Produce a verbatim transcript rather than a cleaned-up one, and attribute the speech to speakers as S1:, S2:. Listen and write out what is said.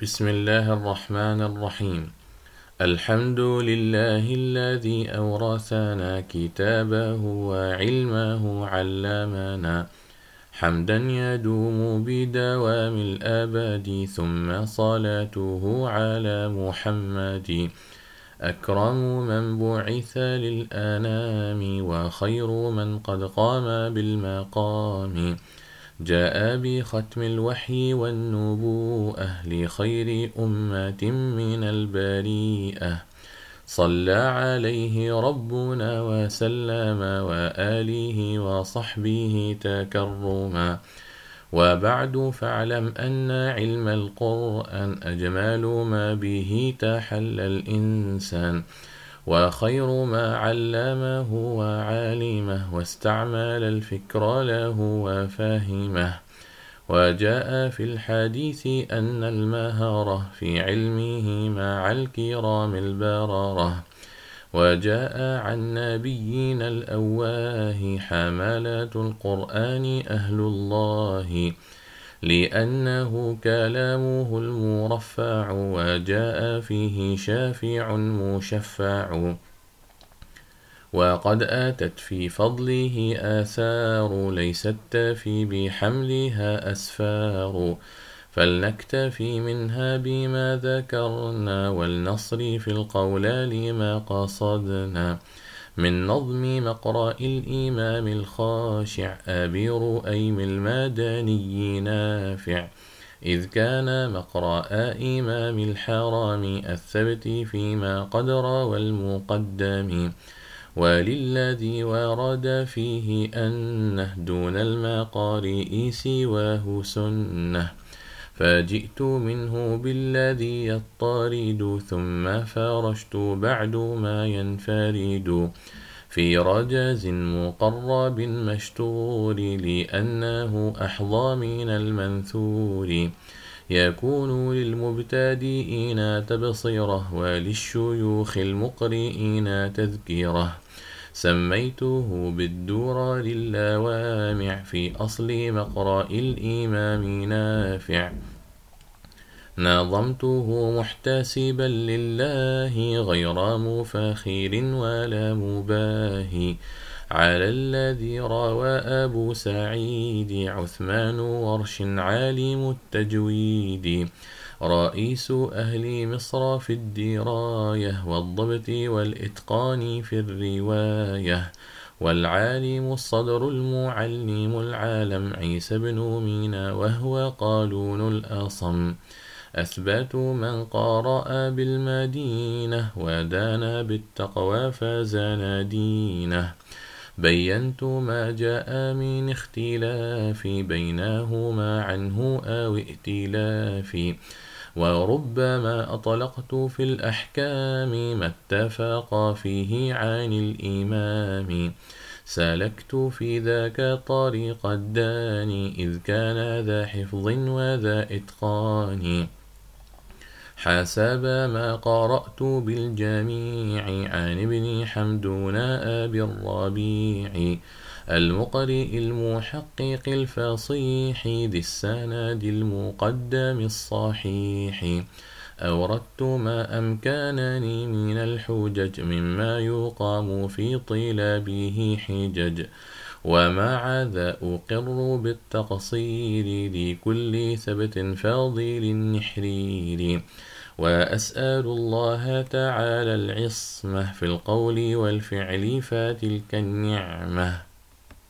S1: بسم الله الرحمن الرحيم. الحمد لله الذي أورثنا كتابه وعلمه علمنا، حمدا يدوم بدوام الأبد، ثم صلاته على محمد، أكرم من بعث للأنام، وخير من قد قام بالمقام، جاء بختم الوحي والنبوءة لخير أمة من البريئة، صلى عليه ربنا وسلم، وآله وصحبه تكرما. وبعد فاعلم أن علم القرآن أجمل ما به تحلى الإنسان، وخير ما علمه وعالمه، واستعمل الفكر له وفهمه. وجاء في الحديث أن المهرة في علمه مع الكرام البررة، وجاء عن نبينا الأواه حملة القرآن أهل الله، لأنه كلامه المرفع، وجاء فيه شافع مشفع. وقد آتت في فضله آثار، ليست تفي بحملها أسفار، فلنكتفي منها بما ذكرنا، ولنصرف القول لما قصدنا. من نظم مقرأ الإمام الخاشع أبي رؤيم المدني نافع، إذ كان مقرأ إمام الحرام الثبت فيما قد روى المقدم، وللذي ورد فيه أنه دون المقارئ سواه سنة، فجئت منه بالذي يضطرد، ثم فرشت بعد ما ينفرد، في رجز مقرب مشتور، لأنه أحظى من المنثور، يكون للمبتدئين تبصيره، وللشيوخ المقرئين تذكيره. سميته بالدرر اللوامع، في أصل مقرأ الإمام نافع، نظمته محتسبا لله، غير مفاخر ولا مباهي، على الذي روى أبو سعيد عثمان ورش عالم التجويد، رئيس أهل مصر في الدراية والضبط والإتقان في الرواية، والعالم الصدر المعلم العالم عيسى بن مينا، وهو قالون الأصم، أثبت من قارأ بالمدينة، ودان بالتقوى فزان دينه. بينت ما جاء من اختلاف بينهما عنه أو ائتلاف، وربما أطلقت في الأحكام ما اتفق فيه عن الإمام، سلكت في ذاك طريق الداني، إذ كان ذا حفظ وذا إتقان، حسب ما قرأت بالجميع عن ابن حمدون أبي الربيع، المقرئ المحقق الفصيح، ذي السند المقدم الصحيح. أوردت ما أمكنني من الحجج، مما يقام في طلابه حجج، ومع ذا أقر بالتقصير، لكل ثبت فاضل نحرير. وأسأل الله تعالى العصمة في القول والفعل، فتلك النعمة.